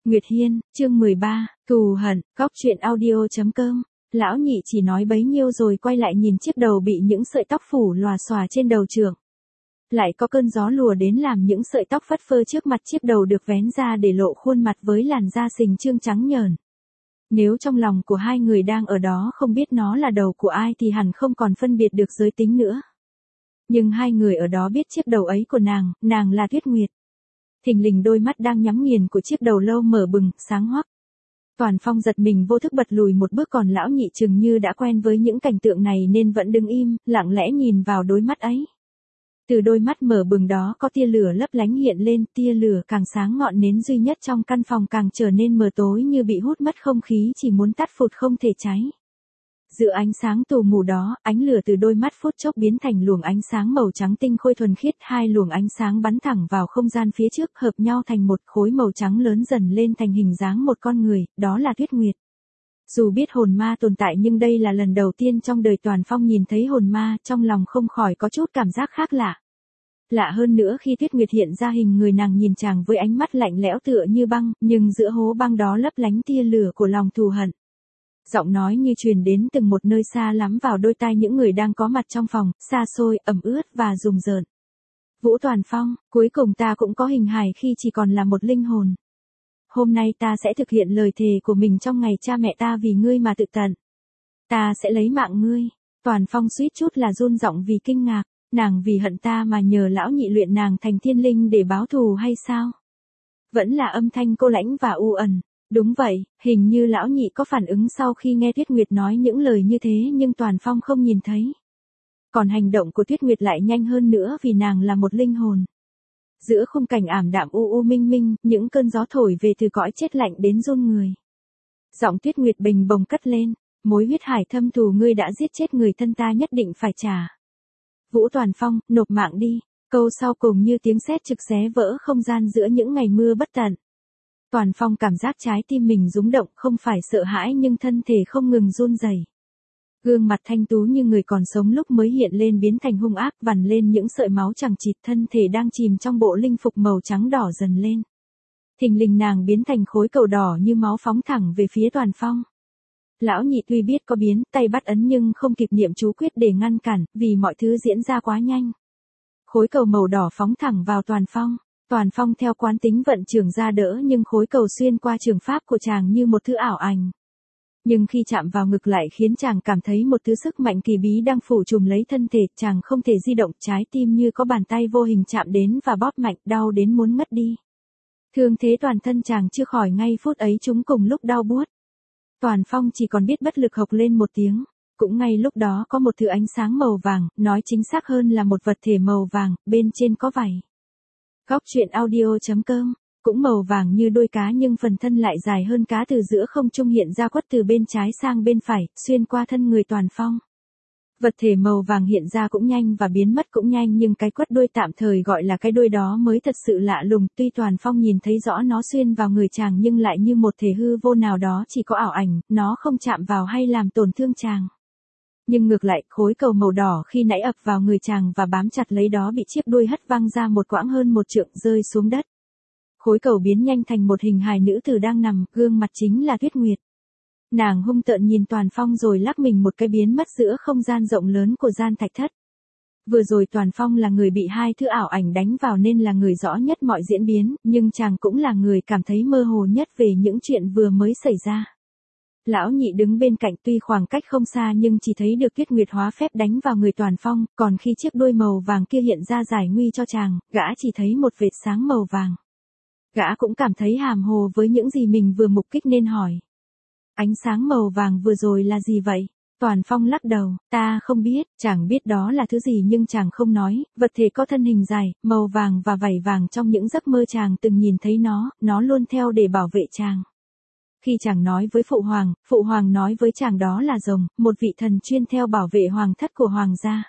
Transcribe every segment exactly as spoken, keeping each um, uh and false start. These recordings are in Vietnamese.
Nguyệt Hiên, chương mười ba, thù hận, góc truyện audio chấm com. Lão nhị chỉ nói bấy nhiêu rồi quay lại nhìn chiếc đầu bị những sợi tóc phủ lòa xòa trên đầu trưởng. Lại có cơn gió lùa đến làm những sợi tóc phất phơ trước mặt chiếc đầu được vén ra để lộ khuôn mặt với làn da sình trương trắng nhờn. Nếu trong lòng của hai người đang ở đó không biết nó là đầu của ai thì hẳn không còn phân biệt được giới tính nữa. Nhưng hai người ở đó biết chiếc đầu ấy của nàng, nàng là Tuyết Nguyệt. Thình lình đôi mắt đang nhắm nghiền của chiếc đầu lâu mở bừng, sáng hoắc. Toàn Phong giật mình vô thức bật lùi một bước, còn lão nhị chừng như đã quen với những cảnh tượng này nên vẫn đứng im, lặng lẽ nhìn vào đôi mắt ấy. Từ đôi mắt mở bừng đó có tia lửa lấp lánh hiện lên, tia lửa càng sáng, ngọn nến duy nhất trong căn phòng càng trở nên mờ tối như bị hút mất không khí, chỉ muốn tắt phụt không thể cháy. Giữa ánh sáng tù mù đó, ánh lửa từ đôi mắt phút chốc biến thành luồng ánh sáng màu trắng tinh khôi thuần khiết, hai luồng ánh sáng bắn thẳng vào không gian phía trước, hợp nhau thành một khối màu trắng lớn dần lên thành hình dáng một con người, đó là Tuyết Nguyệt. Dù biết hồn ma tồn tại nhưng đây là lần đầu tiên trong đời Toàn Phong nhìn thấy hồn ma, trong lòng không khỏi có chút cảm giác khác lạ. Lạ hơn nữa khi Tuyết Nguyệt hiện ra hình người, nàng nhìn chàng với ánh mắt lạnh lẽo tựa như băng, nhưng giữa hố băng đó lấp lánh tia lửa của lòng thù hận. Giọng nói như truyền đến từng một nơi xa lắm vào đôi tai những người đang có mặt trong phòng, xa xôi, ẩm ướt và rùng rợn. Vũ Toàn Phong, cuối cùng ta cũng có hình hài khi chỉ còn là một linh hồn. Hôm nay ta sẽ thực hiện lời thề của mình trong ngày cha mẹ ta vì ngươi mà tự tận. Ta sẽ lấy mạng ngươi. Toàn Phong suýt chút là run giọng vì kinh ngạc, nàng vì hận ta mà nhờ lão nhị luyện nàng thành thiên linh để báo thù hay sao? Vẫn là âm thanh cô lãnh và u ẩn. Đúng vậy, hình như lão nhị có phản ứng sau khi nghe Tuyết Nguyệt nói những lời như thế, nhưng Toàn Phong không nhìn thấy. Còn hành động của Tuyết Nguyệt lại nhanh hơn nữa vì nàng là một linh hồn. Giữa khung cảnh ảm đạm u u minh minh, những cơn gió thổi về từ cõi chết lạnh đến run người. Giọng Tuyết Nguyệt bình bồng cất lên, mối huyết hải thâm thù ngươi đã giết chết người thân ta nhất định phải trả. Vũ Toàn Phong, nộp mạng đi. Câu sau cùng như tiếng sét trực xé vỡ không gian giữa những ngày mưa bất tận. Toàn Phong cảm giác trái tim mình rúng động, không phải sợ hãi nhưng thân thể không ngừng run rẩy. Gương mặt thanh tú như người còn sống lúc mới hiện lên biến thành hung ác, vằn lên những sợi máu chằng chịt, thân thể đang chìm trong bộ linh phục màu trắng đỏ dần lên. Thình lình nàng biến thành khối cầu đỏ như máu phóng thẳng về phía Toàn Phong. Lão nhị tuy biết có biến, tay bắt ấn nhưng không kịp niệm chú quyết để ngăn cản, vì mọi thứ diễn ra quá nhanh. Khối cầu màu đỏ phóng thẳng vào Toàn Phong. Toàn Phong theo quán tính vận trưởng ra đỡ nhưng khối cầu xuyên qua trường pháp của chàng như một thứ ảo ảnh. Nhưng khi chạm vào ngực lại khiến chàng cảm thấy một thứ sức mạnh kỳ bí đang phủ trùm lấy thân thể, chàng không thể di động, trái tim như có bàn tay vô hình chạm đến và bóp mạnh, đau đến muốn ngất đi. Thương thế toàn thân chàng chưa khỏi ngay phút ấy chúng cùng lúc đau buốt. Toàn Phong chỉ còn biết bất lực hộc lên một tiếng. Cũng ngay lúc đó có một thứ ánh sáng màu vàng, nói chính xác hơn là một vật thể màu vàng, bên trên có vảy. Góc truyện audio chấm com, cũng màu vàng như đuôi cá nhưng phần thân lại dài hơn cá, từ giữa không trung hiện ra quất từ bên trái sang bên phải, xuyên qua thân người Toàn Phong. Vật thể màu vàng hiện ra cũng nhanh và biến mất cũng nhanh, nhưng cái quất đuôi tạm thời gọi là cái đuôi đó mới thật sự lạ lùng. Tuy Toàn Phong nhìn thấy rõ nó xuyên vào người chàng nhưng lại như một thể hư vô nào đó, chỉ có ảo ảnh, nó không chạm vào hay làm tổn thương chàng. Nhưng ngược lại, khối cầu màu đỏ khi nãy ập vào người chàng và bám chặt lấy đó bị chiếc đuôi hất văng ra một quãng hơn một trượng, rơi xuống đất. Khối cầu biến nhanh thành một hình hài nữ tử đang nằm, gương mặt chính là Tuyết Nguyệt. Nàng hung tợn nhìn Toàn Phong rồi lắc mình một cái biến mất giữa không gian rộng lớn của gian thạch thất. Vừa rồi Toàn Phong là người bị hai thứ ảo ảnh đánh vào nên là người rõ nhất mọi diễn biến, nhưng chàng cũng là người cảm thấy mơ hồ nhất về những chuyện vừa mới xảy ra. Lão nhị đứng bên cạnh tuy khoảng cách không xa nhưng chỉ thấy được Tuyết Nguyệt hóa phép đánh vào người Toàn Phong, còn khi chiếc đuôi màu vàng kia hiện ra giải nguy cho chàng, gã chỉ thấy một vệt sáng màu vàng. Gã cũng cảm thấy hàm hồ với những gì mình vừa mục kích nên hỏi. Ánh sáng màu vàng vừa rồi là gì vậy? Toàn Phong lắc đầu, ta không biết, chàng biết đó là thứ gì nhưng chàng không nói. Vật thể có thân hình dài, màu vàng và vảy vàng, trong những giấc mơ chàng từng nhìn thấy nó, nó luôn theo để bảo vệ chàng. Khi chàng nói với Phụ Hoàng, Phụ Hoàng nói với chàng đó là rồng, một vị thần chuyên theo bảo vệ hoàng thất của hoàng gia.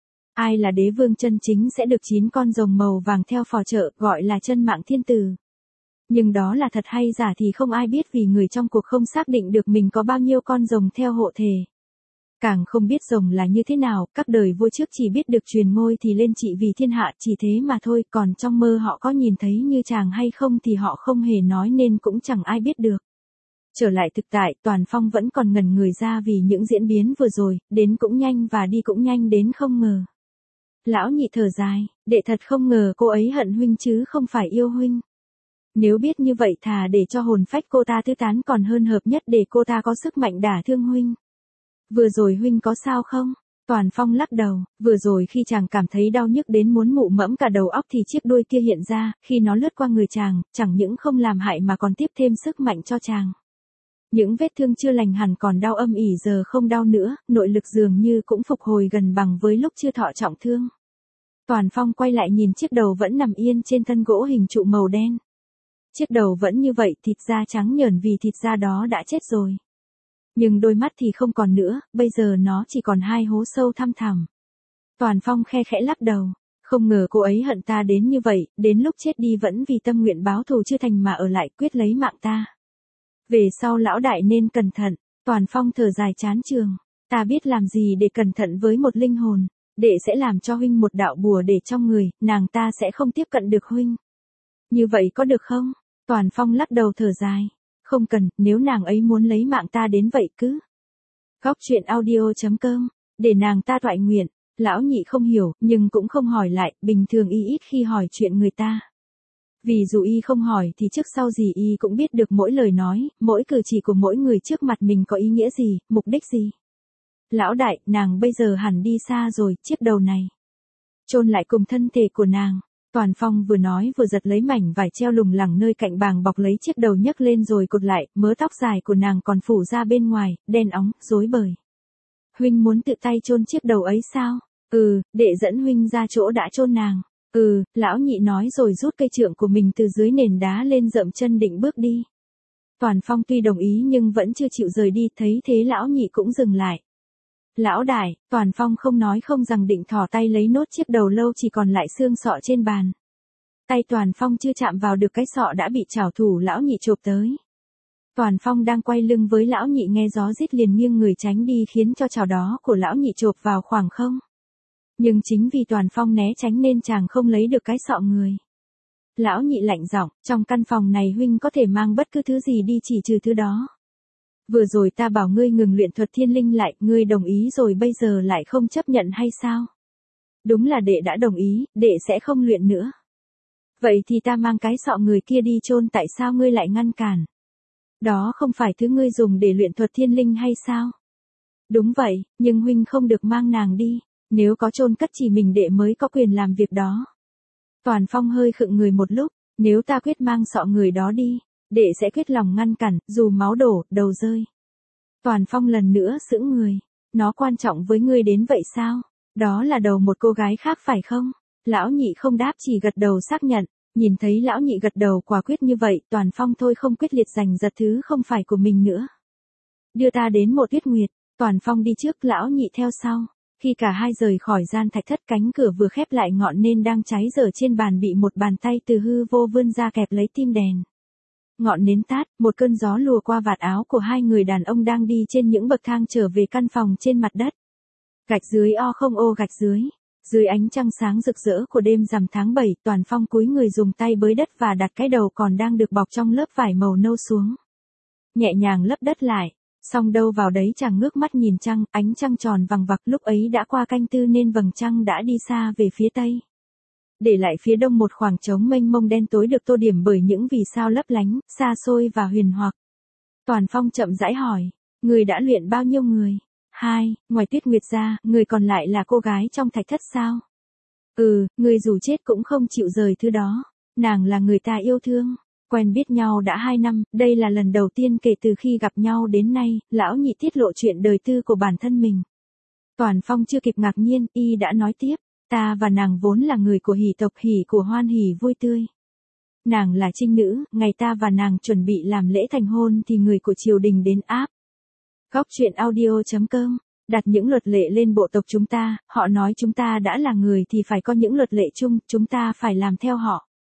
Ai là đế vương chân chính sẽ được chín con rồng màu vàng theo phò trợ, gọi là chân mạng thiên tử. Nhưng đó là thật hay giả thì không ai biết vì người trong cuộc không xác định được mình có bao nhiêu con rồng theo hộ thể. Càng không biết rồng là như thế nào, các đời vua trước chỉ biết được truyền ngôi thì lên trị vì thiên hạ, chỉ thế mà thôi, còn trong mơ họ có nhìn thấy như chàng hay không thì họ không hề nói nên cũng chẳng ai biết được. Trở lại thực tại, Toàn Phong vẫn còn ngẩn người ra vì những diễn biến vừa rồi, đến cũng nhanh và đi cũng nhanh đến không ngờ. Lão nhị thở dài, đệ thật không ngờ cô ấy hận huynh chứ không phải yêu huynh. Nếu biết như vậy thà để cho hồn phách cô ta tứ tán còn hơn hợp nhất để cô ta có sức mạnh đả thương huynh. Vừa rồi huynh có sao không? Toàn Phong lắc đầu, vừa rồi khi chàng cảm thấy đau nhức đến muốn mụ mẫm cả đầu óc thì chiếc đuôi kia hiện ra, khi nó lướt qua người chàng, chẳng những không làm hại mà còn tiếp thêm sức mạnh cho chàng. Những vết thương chưa lành hẳn còn đau âm ỉ giờ không đau nữa, nội lực dường như cũng phục hồi gần bằng với lúc chưa thọ trọng thương. Toàn Phong quay lại nhìn chiếc đầu vẫn nằm yên trên thân gỗ hình trụ màu đen. Chiếc đầu vẫn như vậy, thịt da trắng nhờn vì thịt da đó đã chết rồi. Nhưng đôi mắt thì không còn nữa, bây giờ nó chỉ còn hai hố sâu thăm thẳm. Toàn Phong khe khẽ lắc đầu, không ngờ cô ấy hận ta đến như vậy, đến lúc chết đi vẫn vì tâm nguyện báo thù chưa thành mà ở lại quyết lấy mạng ta. Về sau lão đại nên cẩn thận, Toàn Phong thở dài chán chường, ta biết làm gì để cẩn thận với một linh hồn, đệ sẽ làm cho huynh một đạo bùa để trong người, nàng ta sẽ không tiếp cận được huynh. Như vậy có được không? Toàn Phong lắc đầu thở dài, không cần, nếu nàng ấy muốn lấy mạng ta đến vậy cứ. Góc truyện audio chấm com, để nàng ta toại nguyện, lão nhị không hiểu, nhưng cũng không hỏi lại, bình thường y ít khi hỏi chuyện người ta. Vì dù y không hỏi thì trước sau gì y cũng biết được mỗi lời nói, mỗi cử chỉ của mỗi người trước mặt mình có ý nghĩa gì, mục đích gì. Lão đại, nàng bây giờ hẳn đi xa rồi, chiếc đầu này chôn lại cùng thân thể của nàng. Toàn Phong vừa nói vừa giật lấy mảnh vải treo lủng lẳng nơi cạnh bàng bọc lấy chiếc đầu nhấc lên rồi cột lại, mớ tóc dài của nàng còn phủ ra bên ngoài, đen óng, rối bời. Huynh muốn tự tay chôn chiếc đầu ấy sao? Ừ, đệ dẫn huynh ra chỗ đã chôn nàng. Ừ, lão nhị nói rồi rút cây trượng của mình từ dưới nền đá lên dậm chân định bước đi. Toàn Phong tuy đồng ý nhưng vẫn chưa chịu rời đi, thấy thế lão nhị cũng dừng lại. Lão đại, Toàn Phong không nói không rằng định thò tay lấy nốt chiếc đầu lâu chỉ còn lại xương sọ trên bàn. Tay Toàn Phong chưa chạm vào được cái sọ đã bị trảo thủ lão nhị chộp tới. Toàn Phong đang quay lưng với lão nhị nghe gió rít liền nghiêng người tránh đi khiến cho chảo đó của lão nhị chộp vào khoảng không. Nhưng chính vì Toàn Phong né tránh nên chàng không lấy được cái sọ người. Lão nhị lạnh giọng, trong căn phòng này huynh có thể mang bất cứ thứ gì đi chỉ trừ thứ đó. Vừa rồi ta bảo ngươi ngừng luyện thuật thiên linh lại, ngươi đồng ý rồi bây giờ lại không chấp nhận hay sao? Đúng là đệ đã đồng ý, đệ sẽ không luyện nữa. Vậy thì ta mang cái sọ người kia đi chôn, tại sao ngươi lại ngăn cản? Đó không phải thứ ngươi dùng để luyện thuật thiên linh hay sao? Đúng vậy, nhưng huynh không được mang nàng đi, nếu có chôn cất chỉ mình đệ mới có quyền làm việc đó. Toàn Phong hơi khựng người một lúc, nếu ta quyết mang sọ người đó đi, đệ sẽ quyết lòng ngăn cản, dù máu đổ, đầu rơi. Toàn Phong lần nữa sững người, nó quan trọng với ngươi đến vậy sao? Đó là đầu một cô gái khác phải không? Lão nhị không đáp chỉ gật đầu xác nhận, nhìn thấy lão nhị gật đầu quả quyết như vậy, Toàn Phong thôi không quyết liệt giành giật thứ không phải của mình nữa. Đưa ta đến một tuyết nguyệt, Toàn Phong đi trước, lão nhị theo sau. Khi cả hai rời khỏi gian thạch thất, cánh cửa vừa khép lại, ngọn nến đang cháy dở trên bàn bị một bàn tay từ hư vô vươn ra kẹp lấy tim đèn. Ngọn nến tắt, một cơn gió lùa qua vạt áo của hai người đàn ông đang đi trên những bậc thang trở về căn phòng trên mặt đất. Gạch dưới o không ô gạch dưới. Dưới ánh trăng sáng rực rỡ của đêm rằm tháng bảy, Toàn Phong cúi người dùng tay bới đất và đặt cái đầu còn đang được bọc trong lớp vải màu nâu xuống. Nhẹ nhàng lấp đất lại. Xong đâu vào đấy chàng ngước mắt nhìn trăng, ánh trăng tròn vằng vặc, lúc ấy đã qua canh tư nên vầng trăng đã đi xa về phía tây. Để lại phía đông một khoảng trống mênh mông đen tối được tô điểm bởi những vì sao lấp lánh, xa xôi và huyền hoặc. Toàn Phong chậm rãi hỏi, người đã luyện bao nhiêu người? Hai, ngoài Tuyết Nguyệt ra, người còn lại là cô gái trong thạch thất sao? Ừ, người dù chết cũng không chịu rời thứ đó. Nàng là người ta yêu thương. Quen biết nhau đã hai năm, đây là lần đầu tiên kể từ khi gặp nhau đến nay, lão nhị tiết lộ chuyện đời tư của bản thân mình. Toàn Phong chưa kịp ngạc nhiên, y đã nói tiếp, ta và nàng vốn là người của hỷ tộc, hỷ của hoan hỷ vui tươi. Nàng là trinh nữ, ngày ta và nàng chuẩn bị làm lễ thành hôn thì người của triều đình đến áp. Góc truyện audio chấm com, đặt những luật lệ lên bộ tộc chúng ta, họ nói chúng ta đã là người thì phải có những luật lệ chung, chúng ta phải làm theo họ.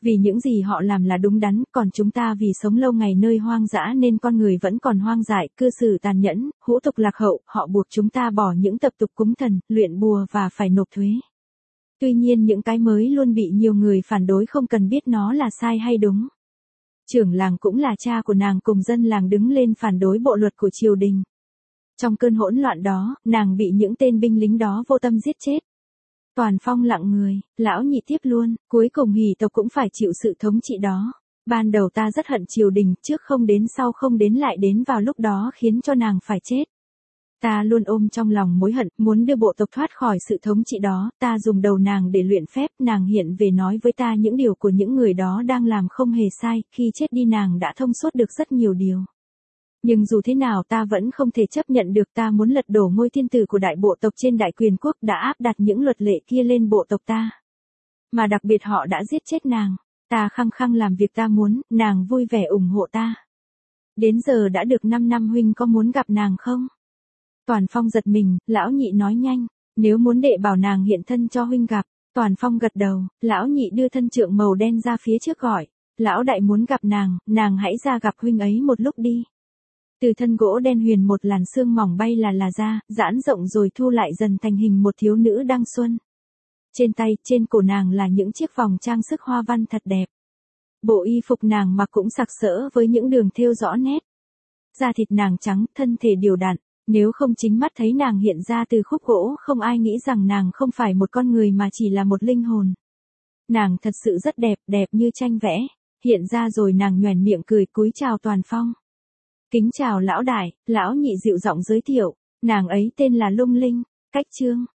Vì những gì họ làm là đúng đắn, còn chúng ta vì sống lâu ngày nơi hoang dã nên con người vẫn còn hoang dại, cư xử tàn nhẫn, hữu tục lạc hậu, họ buộc chúng ta bỏ những tập tục cúng thần, luyện bùa và phải nộp thuế. Tuy nhiên những cái mới luôn bị nhiều người phản đối không cần biết nó là sai hay đúng. Trưởng làng cũng là cha của nàng cùng dân làng đứng lên phản đối bộ luật của triều đình. Trong cơn hỗn loạn đó, nàng bị những tên binh lính đó vô tâm giết chết. Toàn Phong lặng người, lão nhị tiếp luôn, cuối cùng hỷ tộc cũng phải chịu sự thống trị đó. Ban đầu ta rất hận triều đình, trước không đến sau không đến lại đến vào lúc đó khiến cho nàng phải chết. Ta luôn ôm trong lòng mối hận, muốn đưa bộ tộc thoát khỏi sự thống trị đó, ta dùng đầu nàng để luyện phép, nàng hiện về nói với ta những điều của những người đó đang làm không hề sai, khi chết đi nàng đã thông suốt được rất nhiều điều. Nhưng dù thế nào ta vẫn không thể chấp nhận được, ta muốn lật đổ ngôi thiên tử của đại bộ tộc trên đại quyền quốc đã áp đặt những luật lệ kia lên bộ tộc ta. Mà đặc biệt họ đã giết chết nàng, ta khăng khăng làm việc ta muốn, nàng vui vẻ ủng hộ ta. Đến giờ đã được năm năm huynh có muốn gặp nàng không? Toàn Phong giật mình, lão nhị nói nhanh, nếu muốn đệ bảo nàng hiện thân cho huynh gặp. Toàn Phong gật đầu, lão nhị đưa thân trượng màu đen ra phía trước gọi, lão đại muốn gặp nàng, nàng hãy ra gặp huynh ấy một lúc đi. Từ thân gỗ đen huyền một làn sương mỏng bay là là ra, giãn rộng rồi thu lại dần thành hình một thiếu nữ đang xuân. Trên tay, trên cổ nàng là những chiếc vòng trang sức hoa văn thật đẹp. Bộ y phục nàng mặc cũng sặc sỡ với những đường thêu rõ nét. Da thịt nàng trắng, thân thể điều đặn, nếu không chính mắt thấy nàng hiện ra từ khúc gỗ không ai nghĩ rằng nàng không phải một con người mà chỉ là một linh hồn. Nàng thật sự rất đẹp, đẹp như tranh vẽ, hiện ra rồi nàng nhoẻn miệng cười cúi chào Toàn Phong. Kính chào lão đại, lão nhị dịu giọng giới thiệu, nàng ấy tên là Lung Linh, cách Trương.